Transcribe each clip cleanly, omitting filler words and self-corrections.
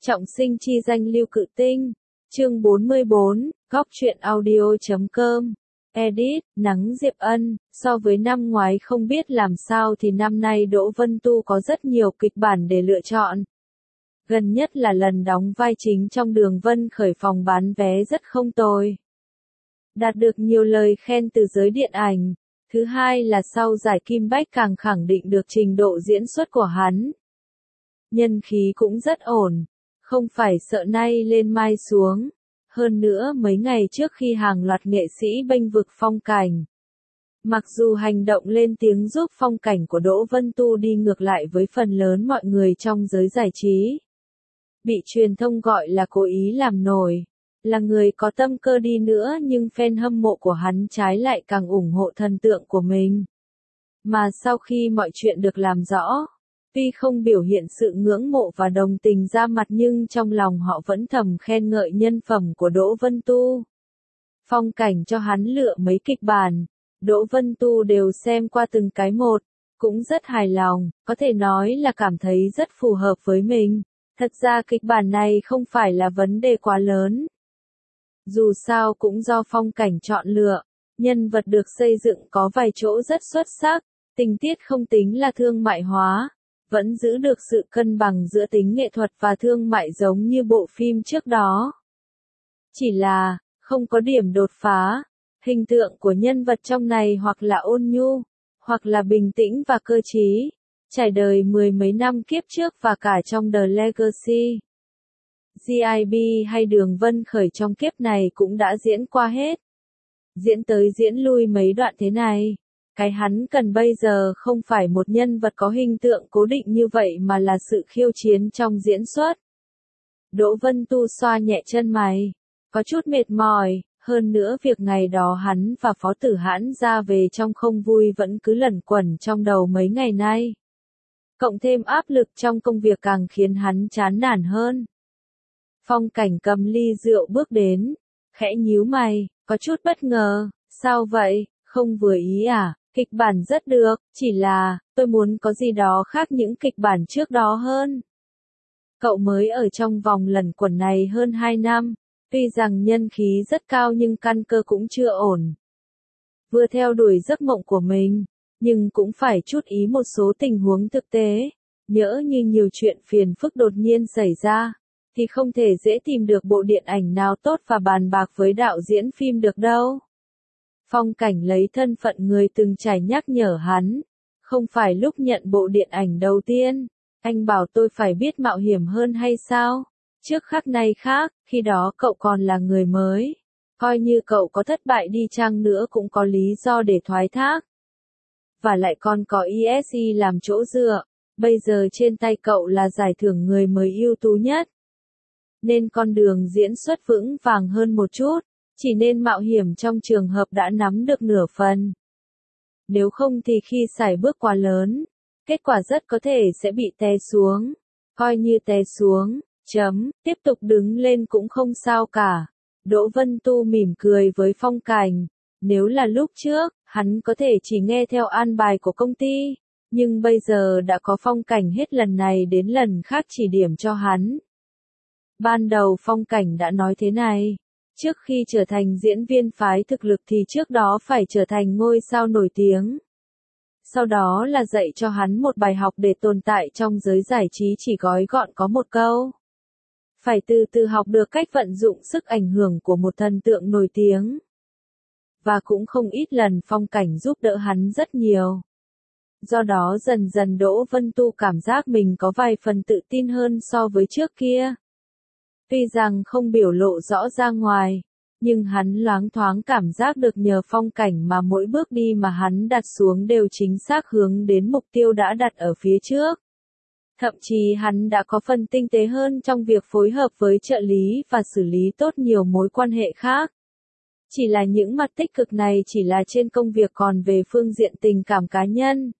Trọng sinh chi danh Lưu Cự Tinh. Chương 44, góc truyện audio.com. Edit, Nắng Diệp Ân. So với năm ngoái không biết làm sao thì năm nay Đỗ Vân Tu có rất nhiều kịch bản để lựa chọn. Gần nhất là lần đóng vai chính trong Đường Vân Khởi phòng bán vé rất không tồi. Đạt được nhiều lời khen từ giới điện ảnh. Thứ hai là sau giải Kim Bách càng khẳng định được trình độ diễn xuất của hắn. Nhân khí cũng rất ổn. Không phải sợ nay lên mai xuống. Hơn nữa mấy ngày trước khi hàng loạt nghệ sĩ bênh vực Phong Cảnh. Mặc dù hành động lên tiếng giúp Phong Cảnh của Đỗ Vân Tu đi ngược lại với phần lớn mọi người trong giới giải trí. Bị truyền thông gọi là cố ý làm nổi. Là người có tâm cơ đi nữa nhưng fan hâm mộ của hắn trái lại càng ủng hộ thần tượng của mình. Mà sau khi mọi chuyện được làm rõ, tuy không biểu hiện sự ngưỡng mộ và đồng tình ra mặt nhưng trong lòng họ vẫn thầm khen ngợi nhân phẩm của Đỗ Vân Tu. Phong Cảnh cho hắn lựa mấy kịch bản, Đỗ Vân Tu đều xem qua từng cái một, cũng rất hài lòng, có thể nói là cảm thấy rất phù hợp với mình. Thật ra kịch bản này không phải là vấn đề quá lớn. Dù sao cũng do Phong Cảnh chọn lựa, nhân vật được xây dựng có vài chỗ rất xuất sắc, tình tiết không tính là thương mại hóa. Vẫn giữ được sự cân bằng giữa tính nghệ thuật và thương mại giống như bộ phim trước đó. Chỉ là, không có điểm đột phá, hình tượng của nhân vật trong này hoặc là ôn nhu, hoặc là bình tĩnh và cơ trí, trải đời mười mấy năm kiếp trước và cả trong The Legacy. GIB hay Đường Vân Khởi trong kiếp này cũng đã diễn qua hết. Diễn tới diễn lui mấy đoạn thế này. Cái hắn cần bây giờ không phải một nhân vật có hình tượng cố định như vậy mà là sự khiêu chiến trong diễn xuất. Đỗ Vân Tu xoa nhẹ chân mày. Có chút mệt mỏi, hơn nữa việc ngày đó hắn và Phó Tử Hãn ra về trong không vui vẫn cứ lẩn quẩn trong đầu mấy ngày nay. Cộng thêm áp lực trong công việc càng khiến hắn chán nản hơn. Phong Cảnh cầm ly rượu bước đến, khẽ nhíu mày, có chút bất ngờ, sao vậy, không vừa ý à? Kịch bản rất được, chỉ là, tôi muốn có gì đó khác những kịch bản trước đó hơn. Cậu mới ở trong vòng lẩn quẩn này hơn 2 năm, tuy rằng nhân khí rất cao nhưng căn cơ cũng chưa ổn. Vừa theo đuổi giấc mộng của mình, nhưng cũng phải chút ý một số tình huống thực tế, nhỡ như nhiều chuyện phiền phức đột nhiên xảy ra, thì không thể dễ tìm được bộ điện ảnh nào tốt và bàn bạc với đạo diễn phim được đâu. Phong Cảnh lấy thân phận người từng trải nhắc nhở hắn, không phải lúc nhận bộ điện ảnh đầu tiên, anh bảo tôi phải biết mạo hiểm hơn hay sao? Trước khắc nay khác, khi đó cậu còn là người mới, coi như cậu có thất bại đi chăng nữa cũng có lý do để thoái thác. Và lại còn có ESI làm chỗ dựa, bây giờ trên tay cậu là giải thưởng người mới ưu tú nhất. Nên con đường diễn xuất vững vàng hơn một chút. Chỉ nên mạo hiểm trong trường hợp đã nắm được nửa phần. Nếu không thì khi sải bước quá lớn, kết quả rất có thể sẽ bị té xuống. Coi như té xuống, tiếp tục đứng lên cũng không sao cả. Đỗ Vân Tu mỉm cười với Phong Cảnh. Nếu là lúc trước, hắn có thể chỉ nghe theo an bài của công ty. Nhưng bây giờ đã có Phong Cảnh hết lần này đến lần khác chỉ điểm cho hắn. Ban đầu Phong Cảnh đã nói thế này. Trước khi trở thành diễn viên phái thực lực thì trước đó phải trở thành ngôi sao nổi tiếng. Sau đó là dạy cho hắn một bài học để tồn tại trong giới giải trí chỉ gói gọn có một câu. Phải từ từ học được cách vận dụng sức ảnh hưởng của một thần tượng nổi tiếng. Và cũng không ít lần Phong Cảnh giúp đỡ hắn rất nhiều. Do đó dần dần Đỗ Vân Tu cảm giác mình có vài phần tự tin hơn so với trước kia. Tuy rằng không biểu lộ rõ ra ngoài, nhưng hắn loáng thoáng cảm giác được nhờ Phong Cảnh mà mỗi bước đi mà hắn đặt xuống đều chính xác hướng đến mục tiêu đã đặt ở phía trước. Thậm chí hắn đã có phần tinh tế hơn trong việc phối hợp với trợ lý và xử lý tốt nhiều mối quan hệ khác. Chỉ là những mặt tích cực này chỉ là trên công việc, còn về phương diện tình cảm cá nhân,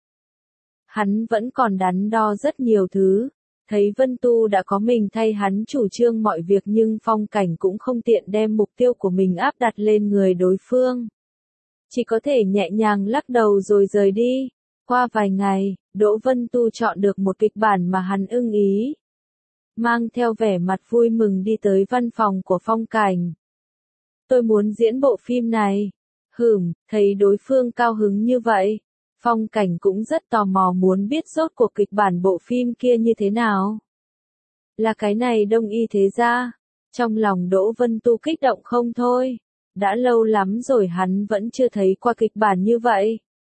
hắn vẫn còn đắn đo rất nhiều thứ. Thấy Vân Tu đã có mình thay hắn chủ trương mọi việc nhưng Phong Cảnh cũng không tiện đem mục tiêu của mình áp đặt lên người đối phương. Chỉ có thể nhẹ nhàng lắc đầu rồi rời đi. Qua vài ngày, Đỗ Vân Tu chọn được một kịch bản mà hắn ưng ý. mang theo vẻ mặt vui mừng đi tới văn phòng của Phong Cảnh. Tôi muốn diễn bộ phim này. Thấy đối phương cao hứng như vậy, Phong Cảnh cũng rất tò mò muốn biết rốt cuộc kịch bản bộ phim kia như thế nào. Là cái này Đông Y thế gia. Trong lòng Đỗ Vân Tu kích động không thôi. Đã lâu lắm rồi hắn vẫn chưa thấy qua kịch bản như vậy.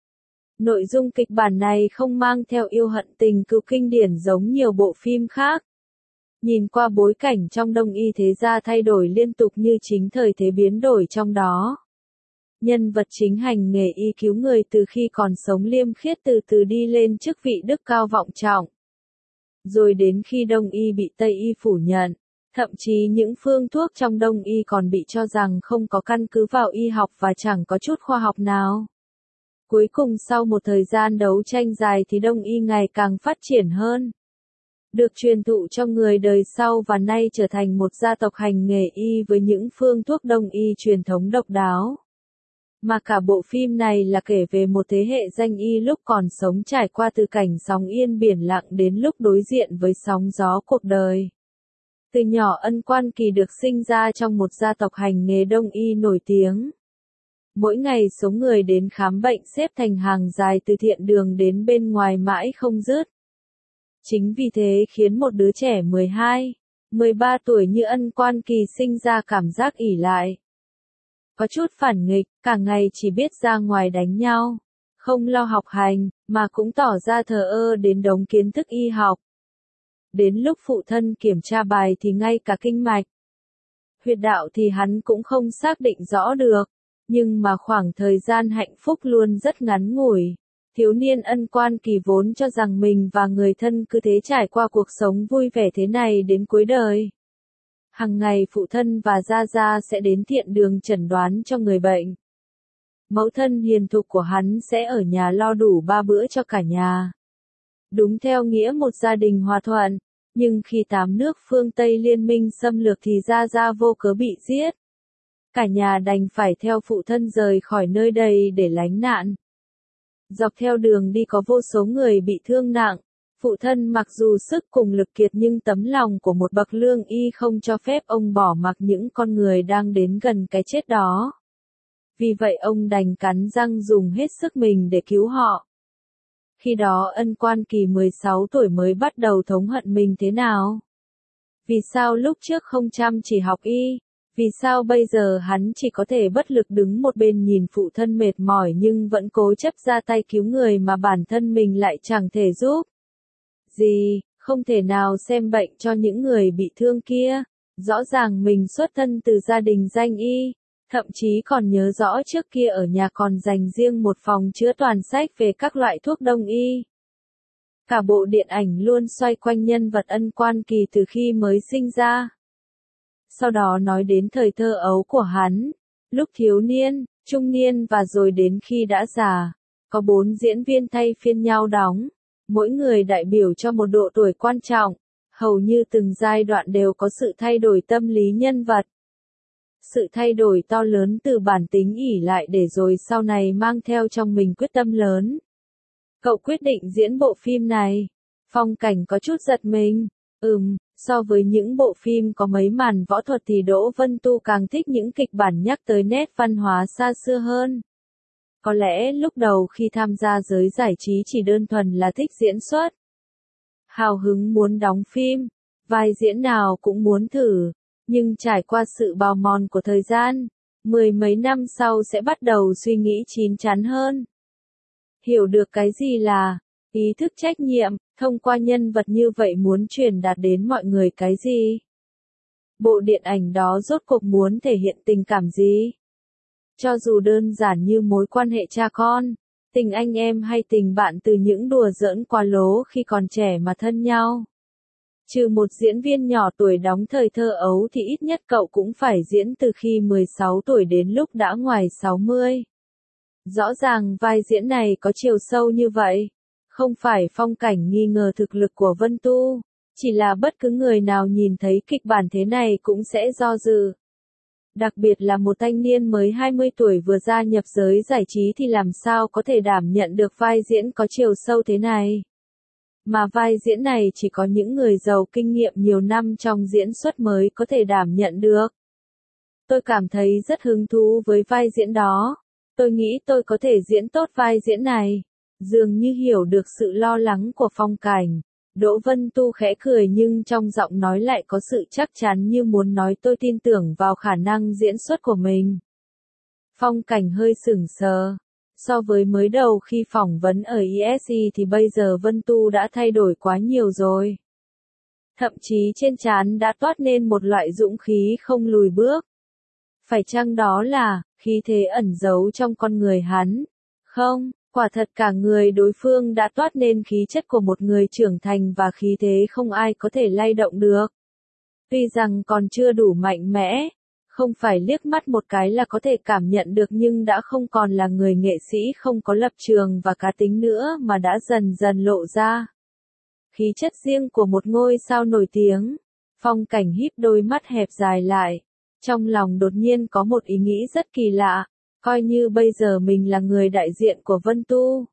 Nội dung kịch bản này không mang theo yêu hận tình cứu kinh điển giống nhiều bộ phim khác. Nhìn qua bối cảnh trong Đông Y thế gia thay đổi liên tục như chính thời thế biến đổi trong đó. Nhân vật chính hành nghề y cứu người từ khi còn sống liêm khiết từ từ đi lên chức vị đức cao vọng trọng. Rồi đến khi Đông Y bị Tây Y phủ nhận, thậm chí những phương thuốc trong Đông Y còn bị cho rằng không có căn cứ vào y học và chẳng có chút khoa học nào. Cuối cùng sau một thời gian đấu tranh dài thì Đông Y ngày càng phát triển hơn. Được truyền thụ cho người đời sau và nay trở thành một gia tộc hành nghề y với những phương thuốc Đông Y truyền thống độc đáo. Mà cả bộ phim này là kể về một thế hệ danh y lúc còn sống trải qua từ cảnh sóng yên biển lặng đến lúc đối diện với sóng gió cuộc đời. Từ nhỏ Ân Quan Kỳ được sinh ra trong một gia tộc hành nghề Đông Y nổi tiếng. Mỗi ngày số người đến khám bệnh xếp thành hàng dài từ thiện đường đến bên ngoài mãi không dứt. Chính vì thế khiến một đứa trẻ 12, 13 tuổi như Ân Quan Kỳ sinh ra cảm giác ỷ lại. Có chút phản nghịch, cả ngày chỉ biết ra ngoài đánh nhau, không lo học hành, mà cũng tỏ ra thờ ơ đến đống kiến thức y học. Đến lúc phụ thân kiểm tra bài thì ngay cả kinh mạch, huyệt đạo thì hắn cũng không xác định rõ được, nhưng mà khoảng thời gian hạnh phúc luôn rất ngắn ngủi. Thiếu niên Ân Quan Kỳ vốn cho rằng mình và người thân cứ thế trải qua cuộc sống vui vẻ thế này đến cuối đời. Hằng ngày phụ thân và gia gia sẽ đến thiện đường chẩn đoán cho người bệnh. Mẫu thân hiền thục của hắn sẽ ở nhà lo đủ 3 bữa cho cả nhà. Đúng theo nghĩa một gia đình hòa thuận, nhưng khi 8 nước phương Tây liên minh xâm lược thì gia gia vô cớ bị giết. Cả nhà đành phải theo phụ thân rời khỏi nơi đây để lánh nạn. Dọc theo đường đi có vô số người bị thương nặng. Phụ thân mặc dù sức cùng lực kiệt nhưng tấm lòng của một bậc lương y không cho phép ông bỏ mặc những con người đang đến gần cái chết đó. Vì vậy ông đành cắn răng dùng hết sức mình để cứu họ. Khi đó Ân Quan Kỳ 16 tuổi mới bắt đầu thống hận mình thế nào? Vì sao lúc trước không chăm chỉ học y? Vì sao bây giờ hắn chỉ có thể bất lực đứng một bên nhìn phụ thân mệt mỏi nhưng vẫn cố chấp ra tay cứu người mà bản thân mình lại chẳng thể giúp? Không thể nào xem bệnh cho những người bị thương kia. Rõ ràng mình xuất thân từ gia đình danh y, thậm chí còn nhớ rõ trước kia ở nhà còn dành riêng một phòng chứa toàn sách về các loại thuốc đông y. Cả bộ điện ảnh luôn xoay quanh nhân vật Ân Quan Kỳ từ khi mới sinh ra. Sau đó nói đến thời thơ ấu của hắn, lúc thiếu niên, trung niên và rồi đến khi đã già. Có 4 diễn viên thay phiên nhau đóng. Mỗi người đại biểu cho một độ tuổi quan trọng, hầu như từng giai đoạn đều có sự thay đổi tâm lý nhân vật. Sự thay đổi to lớn từ bản tính ỷ lại để rồi sau này mang theo trong mình quyết tâm lớn. Cậu quyết định diễn bộ phim này. Phong Cảnh có chút giật mình. So với những bộ phim có mấy màn võ thuật thì Đỗ Vân Tu càng thích những kịch bản nhắc tới nét văn hóa xa xưa hơn. Có lẽ lúc đầu khi tham gia giới giải trí chỉ đơn thuần là thích diễn xuất. Hào hứng muốn đóng phim, vai diễn nào cũng muốn thử, nhưng trải qua sự bào mòn của thời gian, 10 mấy năm sau sẽ bắt đầu suy nghĩ chín chắn hơn. Hiểu được cái gì là ý thức trách nhiệm, thông qua nhân vật như vậy muốn truyền đạt đến mọi người cái gì? Bộ điện ảnh đó rốt cuộc muốn thể hiện tình cảm gì? Cho dù đơn giản như mối quan hệ cha con, tình anh em hay tình bạn từ những đùa giỡn quá lố khi còn trẻ mà thân nhau. Trừ một diễn viên nhỏ tuổi đóng thời thơ ấu thì ít nhất cậu cũng phải diễn từ khi 16 tuổi đến lúc đã ngoài 60. Rõ ràng vai diễn này có chiều sâu như vậy. Không phải Phong Cảnh nghi ngờ thực lực của Vân Tu, chỉ là bất cứ người nào nhìn thấy kịch bản thế này cũng sẽ do dự. Đặc biệt là một thanh niên mới 20 tuổi vừa gia nhập giới giải trí thì làm sao có thể đảm nhận được vai diễn có chiều sâu thế này. Mà vai diễn này chỉ có những người giàu kinh nghiệm nhiều năm trong diễn xuất mới có thể đảm nhận được. Tôi cảm thấy rất hứng thú với vai diễn đó. Tôi nghĩ tôi có thể diễn tốt vai diễn này. Dường như hiểu được sự lo lắng của Phong Cảnh. Đỗ Vân Tu khẽ cười nhưng trong giọng nói lại có sự chắc chắn như muốn nói tôi tin tưởng vào khả năng diễn xuất của mình. Phong Cảnh hơi sững sờ. So với mới đầu khi phỏng vấn ở ESE thì bây giờ Vân Tu đã thay đổi quá nhiều rồi. Thậm chí trên trán đã toát lên một loại dũng khí không lùi bước. Phải chăng đó là khí thế ẩn giấu trong con người hắn? Không, quả thật cả người đối phương đã toát lên khí chất của một người trưởng thành và khí thế không ai có thể lay động được. Tuy rằng còn chưa đủ mạnh mẽ, không phải liếc mắt một cái là có thể cảm nhận được nhưng đã không còn là người nghệ sĩ không có lập trường và cá tính nữa mà đã dần dần lộ ra. Khí chất riêng của một ngôi sao nổi tiếng. Phong Cảnh híp đôi mắt hẹp dài lại. Trong lòng đột nhiên có một ý nghĩ rất kỳ lạ, coi như bây giờ mình là người đại diện của Vân Tu.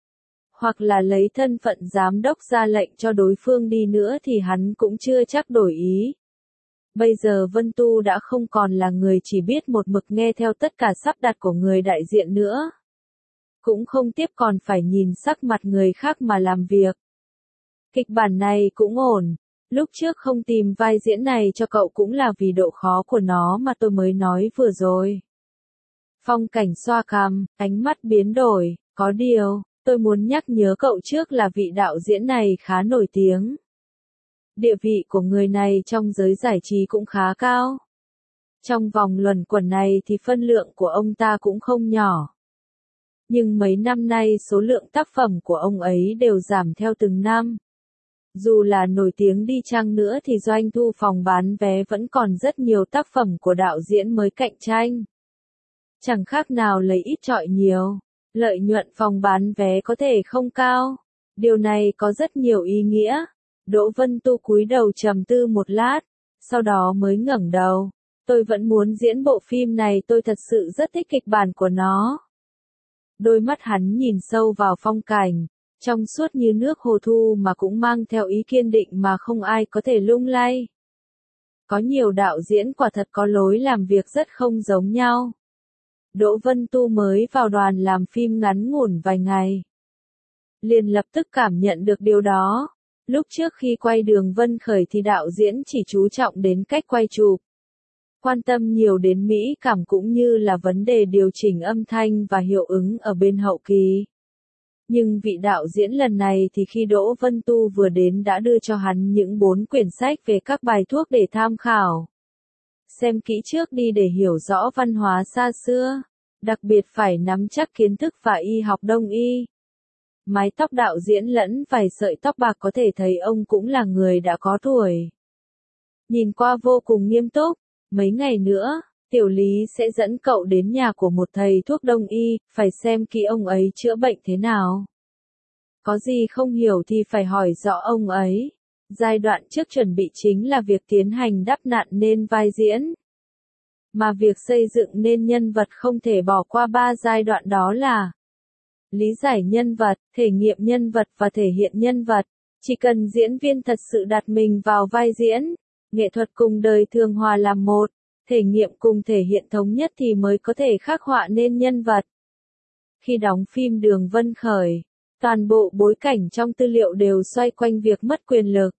Hoặc là lấy thân phận giám đốc ra lệnh cho đối phương đi nữa thì hắn cũng chưa chắc đổi ý. Bây giờ Vân Tu đã không còn là người chỉ biết một mực nghe theo tất cả sắp đặt của người đại diện nữa. Cũng không tiếp còn phải nhìn sắc mặt người khác mà làm việc. Kịch bản này cũng ổn. Lúc trước không tìm vai diễn này cho cậu cũng là vì độ khó của nó mà tôi mới nói vừa rồi. Phong Cảnh xoa cằm, ánh mắt biến đổi, có điều, tôi muốn nhắc nhớ cậu trước là vị đạo diễn này khá nổi tiếng. Địa vị của người này trong giới giải trí cũng khá cao. Trong vòng luẩn quẩn này thì phân lượng của ông ta cũng không nhỏ. Nhưng mấy năm nay số lượng tác phẩm của ông ấy đều giảm theo từng năm. Dù là nổi tiếng đi chăng nữa thì doanh thu phòng bán vé vẫn còn rất nhiều tác phẩm của đạo diễn mới cạnh tranh. Chẳng khác nào lấy ít chọi nhiều, lợi nhuận phòng bán vé có thể không cao. Điều này có rất nhiều ý nghĩa. Đỗ Vân Tu cúi đầu trầm tư một lát, sau đó mới ngẩng đầu. Tôi vẫn muốn diễn bộ phim này, tôi thật sự rất thích kịch bản của nó. Đôi mắt hắn nhìn sâu vào Phong Cảnh, trong suốt như nước hồ thu mà cũng mang theo ý kiên định mà không ai có thể lung lay. Có nhiều đạo diễn quả thật có lối làm việc rất không giống nhau. Đỗ Vân Tu mới vào đoàn làm phim ngắn ngủn vài ngày. Liền lập tức cảm nhận được điều đó. Lúc trước khi quay Đường Vân Khởi thì đạo diễn chỉ chú trọng đến cách quay chụp. Quan tâm nhiều đến mỹ cảm cũng như là vấn đề điều chỉnh âm thanh và hiệu ứng ở bên hậu kỳ. Nhưng vị đạo diễn lần này thì khi Đỗ Vân Tu vừa đến đã đưa cho hắn những 4 quyển sách về các bài thuốc để tham khảo. Xem kỹ trước đi để hiểu rõ văn hóa xa xưa, đặc biệt phải nắm chắc kiến thức và y học đông y. Mái tóc đạo diễn lẫn vài sợi tóc bạc có thể thấy ông cũng là người đã có tuổi. Nhìn qua vô cùng nghiêm túc, mấy ngày nữa, Tiểu Lý sẽ dẫn cậu đến nhà của một thầy thuốc đông y, phải xem kỹ ông ấy chữa bệnh thế nào. Có gì không hiểu thì phải hỏi rõ ông ấy. Giai đoạn trước chuẩn bị chính là việc tiến hành đắp nặn nên vai diễn. Mà việc xây dựng nên nhân vật không thể bỏ qua 3 giai đoạn đó là lý giải nhân vật, thể nghiệm nhân vật và thể hiện nhân vật. Chỉ cần diễn viên thật sự đặt mình vào vai diễn, nghệ thuật cùng đời thường hòa làm một, thể nghiệm cùng thể hiện thống nhất thì mới có thể khắc họa nên nhân vật. Khi đóng phim Đường Vân Khởi, toàn bộ bối cảnh trong tư liệu đều xoay quanh việc mất quyền lực.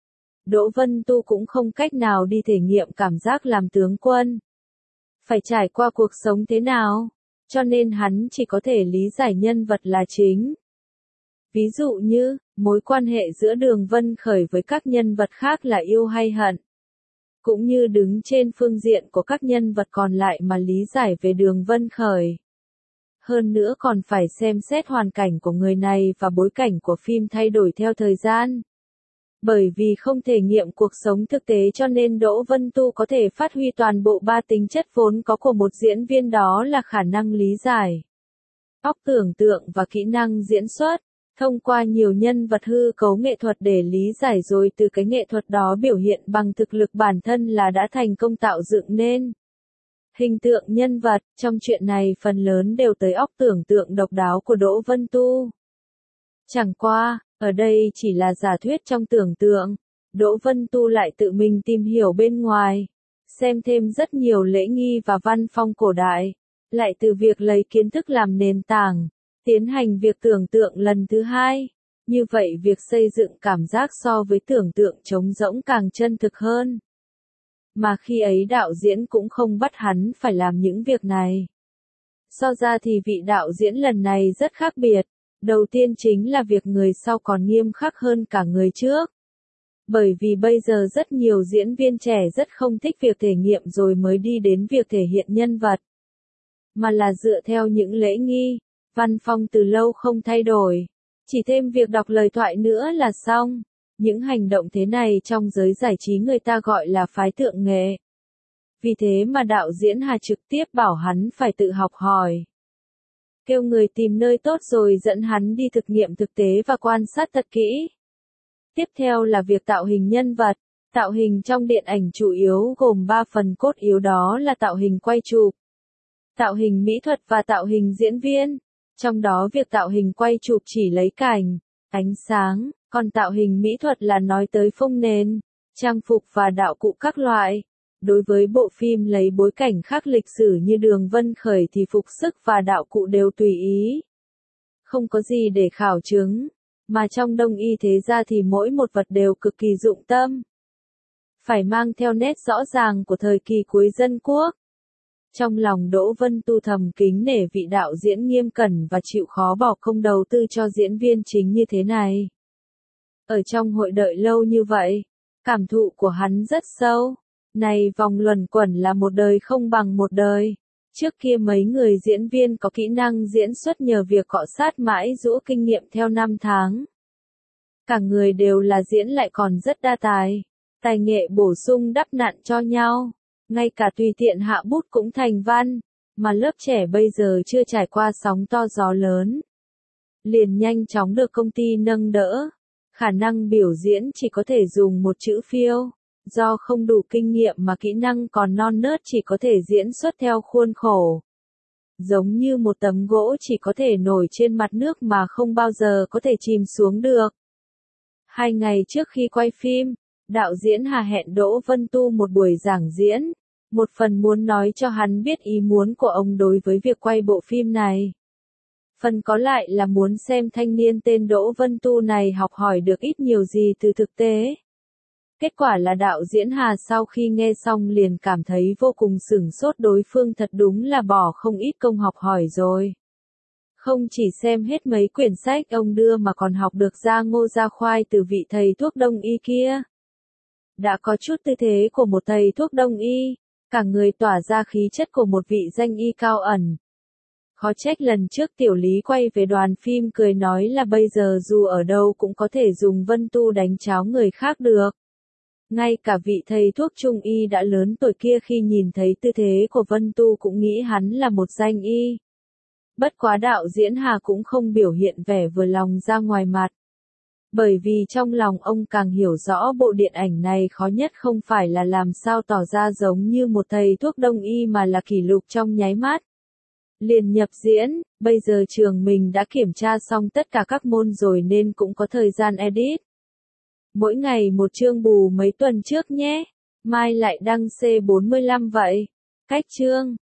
Đỗ Vân Tu cũng không cách nào đi thể nghiệm cảm giác làm tướng quân. Phải trải qua cuộc sống thế nào, cho nên hắn chỉ có thể lý giải nhân vật là chính. Ví dụ như, mối quan hệ giữa Đường Vân Khởi với các nhân vật khác là yêu hay hận. Cũng như đứng trên phương diện của các nhân vật còn lại mà lý giải về Đường Vân Khởi. Hơn nữa còn phải xem xét hoàn cảnh của người này và bối cảnh của phim thay đổi theo thời gian. Bởi vì không thể nghiệm cuộc sống thực tế cho nên Đỗ Vân Tu có thể phát huy toàn bộ 3 tính chất vốn có của một diễn viên, đó là khả năng lý giải, óc tưởng tượng và kỹ năng diễn xuất. Thông qua nhiều nhân vật hư cấu nghệ thuật để lý giải rồi từ cái nghệ thuật đó biểu hiện bằng thực lực bản thân là đã thành công tạo dựng nên hình tượng nhân vật. Trong chuyện này phần lớn đều tới óc tưởng tượng độc đáo của Đỗ Vân Tu. Chẳng qua, Ở đây chỉ là giả thuyết trong tưởng tượng. Đỗ Vân Tu lại tự mình tìm hiểu bên ngoài, xem thêm rất nhiều lễ nghi và văn phong cổ đại, lại từ việc lấy kiến thức làm nền tảng, tiến hành việc tưởng tượng lần thứ hai. Như vậy việc xây dựng cảm giác so với tưởng tượng trống rỗng càng chân thực hơn. Mà khi ấy đạo diễn cũng không bắt hắn phải làm những việc này. So ra thì vị đạo diễn lần này rất khác biệt. Đầu tiên chính là việc người sau còn nghiêm khắc hơn cả người trước. Bởi vì bây giờ rất nhiều diễn viên trẻ rất không thích việc thể nghiệm rồi mới đi đến việc thể hiện nhân vật. Mà là dựa theo những lễ nghi, văn phong từ lâu không thay đổi. Chỉ thêm việc đọc lời thoại nữa là xong. Những hành động thế này trong giới giải trí người ta gọi là phái tượng nghệ. Vì thế mà đạo diễn Hà trực tiếp bảo hắn phải tự học hỏi. Kêu người tìm nơi tốt rồi dẫn hắn đi thực nghiệm thực tế và quan sát thật kỹ. Tiếp theo là việc tạo hình nhân vật. Tạo hình trong điện ảnh chủ yếu gồm 3 phần cốt yếu, đó là tạo hình quay chụp, tạo hình mỹ thuật và tạo hình diễn viên. Trong đó việc tạo hình quay chụp chỉ lấy cảnh, ánh sáng, còn tạo hình mỹ thuật là nói tới phông nền, trang phục và đạo cụ các loại. Đối với bộ phim lấy bối cảnh khác lịch sử như Đường Vân Khởi thì phục sức và đạo cụ đều tùy ý. Không có gì để khảo chứng, mà trong Đông y thế ra thì mỗi một vật đều cực kỳ dụng tâm. Phải mang theo nét rõ ràng của thời kỳ cuối dân quốc. Trong lòng Đỗ Vân Tu thầm kính nể vị đạo diễn nghiêm cẩn và chịu khó bỏ công đầu tư cho diễn viên chính như thế này. Ở trong hội đợi lâu như vậy, cảm thụ của hắn rất sâu. Này vòng luẩn quẩn là một đời không bằng một đời. Trước kia mấy người diễn viên có kỹ năng diễn xuất nhờ việc cọ sát mãi giũa kinh nghiệm theo năm tháng. Cả người đều là diễn lại còn rất đa tài. Tài nghệ bổ sung đắp nặn cho nhau. Ngay cả tùy tiện hạ bút cũng thành văn. Mà lớp trẻ bây giờ chưa trải qua sóng to gió lớn. Liền nhanh chóng được công ty nâng đỡ. Khả năng biểu diễn chỉ có thể dùng một chữ phiêu. Do không đủ kinh nghiệm mà kỹ năng còn non nớt chỉ có thể diễn xuất theo khuôn khổ. Giống như một tấm gỗ chỉ có thể nổi trên mặt nước mà không bao giờ có thể chìm xuống được. 2 ngày trước khi quay phim, đạo diễn Hà hẹn Đỗ Vân Tu một buổi giảng diễn. Một phần muốn nói cho hắn biết ý muốn của ông đối với việc quay bộ phim này. Phần có lại là muốn xem thanh niên tên Đỗ Vân Tu này học hỏi được ít nhiều gì từ thực tế. Kết quả là đạo diễn Hà sau khi nghe xong liền cảm thấy vô cùng sửng sốt, đối phương thật đúng là bỏ không ít công học hỏi rồi. Không chỉ xem hết mấy quyển sách ông đưa mà còn học được ra ngô ra khoai từ vị thầy thuốc đông y kia. Đã có chút tư thế của một thầy thuốc đông y, cả người tỏa ra khí chất của một vị danh y cao ẩn. Khó trách lần trước Tiểu Lý quay về đoàn phim cười nói là bây giờ dù ở đâu cũng có thể dùng Vân Tu đánh cháo người khác được. Ngay cả vị thầy thuốc trung y đã lớn tuổi kia khi nhìn thấy tư thế của Vân Tu cũng nghĩ hắn là một danh y. Bất quá đạo diễn Hà cũng không biểu hiện vẻ vừa lòng ra ngoài mặt. Bởi vì trong lòng ông càng hiểu rõ bộ điện ảnh này khó nhất không phải là làm sao tỏ ra giống như một thầy thuốc đông y mà là kỷ lục trong nháy mắt. Liền nhập diễn, bây giờ trường mình đã kiểm tra xong tất cả các môn rồi nên cũng có thời gian edit. Mỗi ngày một chương bù mấy tuần trước nhé. Mai lại đăng C45 vậy. Cách chương